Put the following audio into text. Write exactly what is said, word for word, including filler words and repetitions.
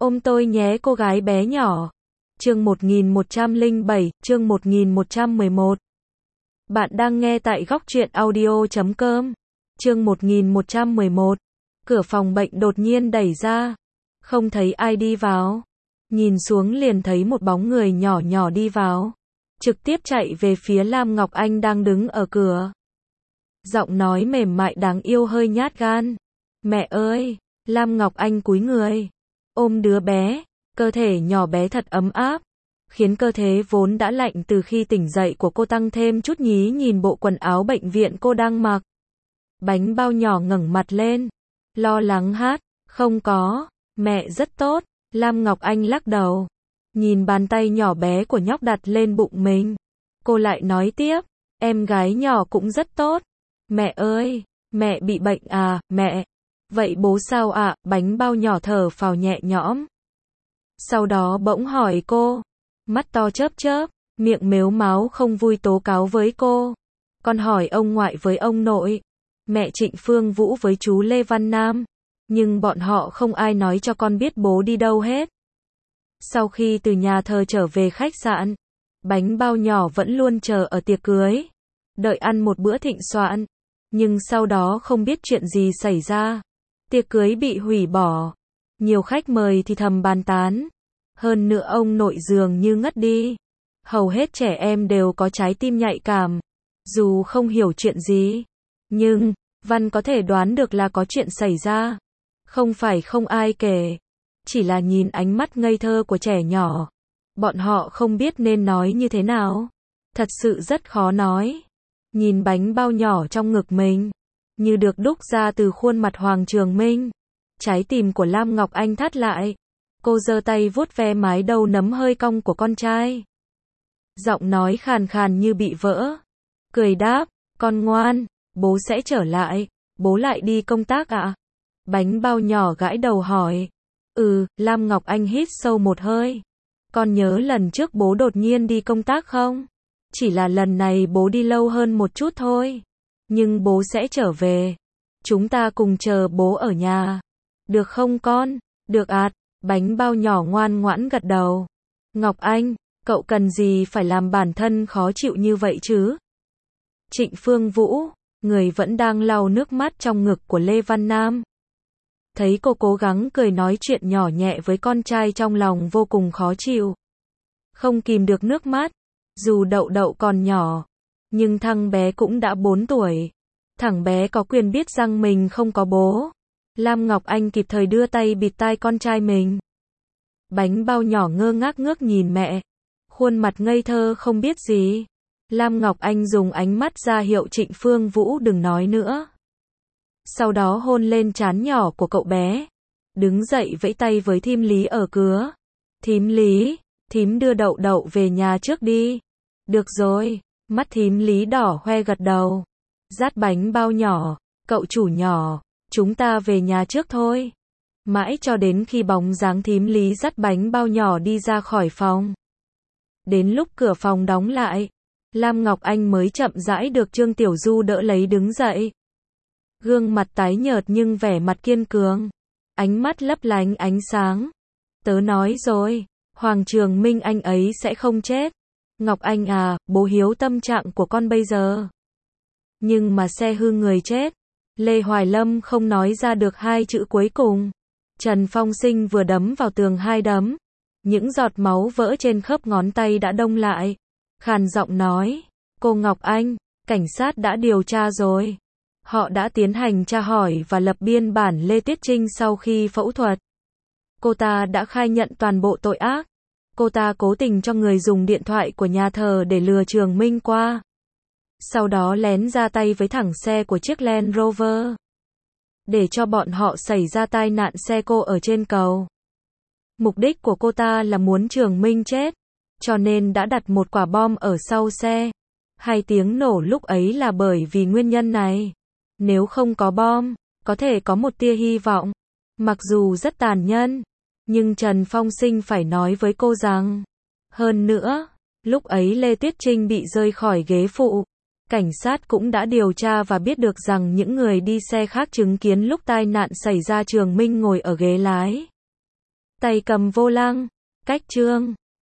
Ôm tôi nhé cô gái bé nhỏ. Chương một nghìn một trăm lẻ bảy, chương một nghìn một trăm mười một. Bạn đang nghe tại góc truyện audio chấm com. Chương một nghìn một trăm mười một. Cửa phòng bệnh đột nhiên đẩy ra. Không thấy ai đi vào. Nhìn xuống liền thấy một bóng người nhỏ nhỏ đi vào. Trực tiếp chạy về phía Lam Ngọc Anh đang đứng ở cửa. Giọng nói mềm mại đáng yêu hơi nhát gan. Mẹ ơi! Lam Ngọc Anh cúi người. Ôm đứa bé. Cơ thể nhỏ bé thật ấm áp. Khiến cơ thể vốn đã lạnh từ khi tỉnh dậy của cô tăng thêm chút nhí nhìn bộ quần áo bệnh viện cô đang mặc. Bánh bao nhỏ ngẩng mặt lên. Lo lắng hát. Không có. Mẹ rất tốt. Lam Ngọc Anh lắc đầu. Nhìn bàn tay nhỏ bé của nhóc đặt lên bụng mình. Cô lại nói tiếp. Em gái nhỏ cũng rất tốt. Mẹ ơi! Mẹ bị bệnh à, mẹ? Vậy bố sao ạ? À? Bánh bao nhỏ thở phào nhẹ nhõm. Sau đó bỗng hỏi cô. Mắt to chớp chớp, miệng mếu máo không vui tố cáo với cô. Con hỏi ông ngoại với ông nội. Mẹ Trịnh Phương Vũ với chú Lê Văn Nam. Nhưng bọn họ không ai nói cho con biết bố đi đâu hết. Sau khi từ nhà thờ trở về khách sạn, bánh bao nhỏ vẫn luôn chờ ở tiệc cưới. Đợi ăn một bữa thịnh soạn. Nhưng sau đó không biết chuyện gì xảy ra. Tiệc cưới bị hủy bỏ. Nhiều khách mời thì thầm bàn tán. Hơn nữa ông nội dường như ngất đi. Hầu hết trẻ em đều có trái tim nhạy cảm. Dù không hiểu chuyện gì. Nhưng, Văn có thể đoán được là có chuyện xảy ra. Không phải không ai kể. Chỉ là nhìn ánh mắt ngây thơ của trẻ nhỏ. Bọn họ không biết nên nói như thế nào. Thật sự rất khó nói. Nhìn bánh bao nhỏ trong ngực mình. Như được đúc ra từ khuôn mặt Hoàng Trường Minh. Trái tim của Lam Ngọc Anh thắt lại. Cô giơ tay vuốt ve mái đầu nấm hơi cong của con trai. Giọng nói khàn khàn như bị vỡ. Cười đáp, con ngoan, bố sẽ trở lại. Bố lại đi công tác ạ? À? Bánh bao nhỏ gãi đầu hỏi. Ừ, Lam Ngọc Anh hít sâu một hơi. Con nhớ lần trước bố đột nhiên đi công tác không? Chỉ là lần này bố đi lâu hơn một chút thôi. Nhưng bố sẽ trở về. Chúng ta cùng chờ bố ở nhà. Được không con? Được ạ. Bánh bao nhỏ ngoan ngoãn gật đầu. Ngọc Anh, cậu cần gì phải làm bản thân khó chịu như vậy chứ? Trịnh Phương Vũ, người vẫn đang lau nước mắt trong ngực của Lê Văn Nam. Thấy cô cố gắng cười nói chuyện nhỏ nhẹ với con trai trong lòng vô cùng khó chịu. Không kìm được nước mắt. Dù Đậu Đậu còn nhỏ, nhưng thằng bé cũng đã bốn tuổi. Thằng bé có quyền biết rằng mình không có bố. Lam Ngọc Anh kịp thời đưa tay bịt tai con trai mình. Bánh bao nhỏ ngơ ngác ngước nhìn mẹ. Khuôn mặt ngây thơ không biết gì. Lam Ngọc Anh dùng ánh mắt ra hiệu Trịnh Phương Vũ đừng nói nữa. Sau đó hôn lên trán nhỏ của cậu bé. Đứng dậy vẫy tay với thím Lý ở cửa. Thím Lý, thím đưa Đậu Đậu về nhà trước đi. Được rồi, mắt thím Lý đỏ hoe gật đầu. Dát bánh bao nhỏ, cậu chủ nhỏ, chúng ta về nhà trước thôi. Mãi cho đến khi bóng dáng thím Lý dắt bánh bao nhỏ đi ra khỏi phòng. Đến lúc cửa phòng đóng lại, Lam Ngọc Anh mới chậm rãi được Trương Tiểu Du đỡ lấy đứng dậy. Gương mặt tái nhợt nhưng vẻ mặt kiên cường. Ánh mắt lấp lánh ánh sáng. Tớ nói rồi, Hoàng Trường Minh anh ấy sẽ không chết. Ngọc Anh à, bố hiếu tâm trạng của con bây giờ. Nhưng mà xe hư người chết. Lê Hoài Lâm không nói ra được hai chữ cuối cùng. Trần Phong Sinh vừa đấm vào tường hai đấm. Những giọt máu vỡ trên khớp ngón tay đã đông lại. Khàn giọng nói. Cô Ngọc Anh, cảnh sát đã điều tra rồi. Họ đã tiến hành tra hỏi và lập biên bản Lê Tuyết Trinh sau khi phẫu thuật. Cô ta đã khai nhận toàn bộ tội ác. Cô ta cố tình cho người dùng điện thoại của nhà thờ để lừa Trường Minh qua. Sau đó lén ra tay với thẳng xe của chiếc Land Rover. Để cho bọn họ xảy ra tai nạn xe cộ ở trên cầu. Mục đích của cô ta là muốn Trường Minh chết. Cho nên đã đặt một quả bom ở sau xe. Hai tiếng nổ lúc ấy là bởi vì nguyên nhân này. Nếu không có bom, có thể có một tia hy vọng. Mặc dù rất tàn nhẫn. Nhưng Trần Phong Sinh phải nói với cô rằng. Hơn nữa, lúc ấy Lê Tuyết Trinh bị rơi khỏi ghế phụ. Cảnh sát cũng đã điều tra và biết được rằng những người đi xe khác chứng kiến lúc tai nạn xảy ra Trường Minh ngồi ở ghế lái. tay cầm vô lăng, cách chương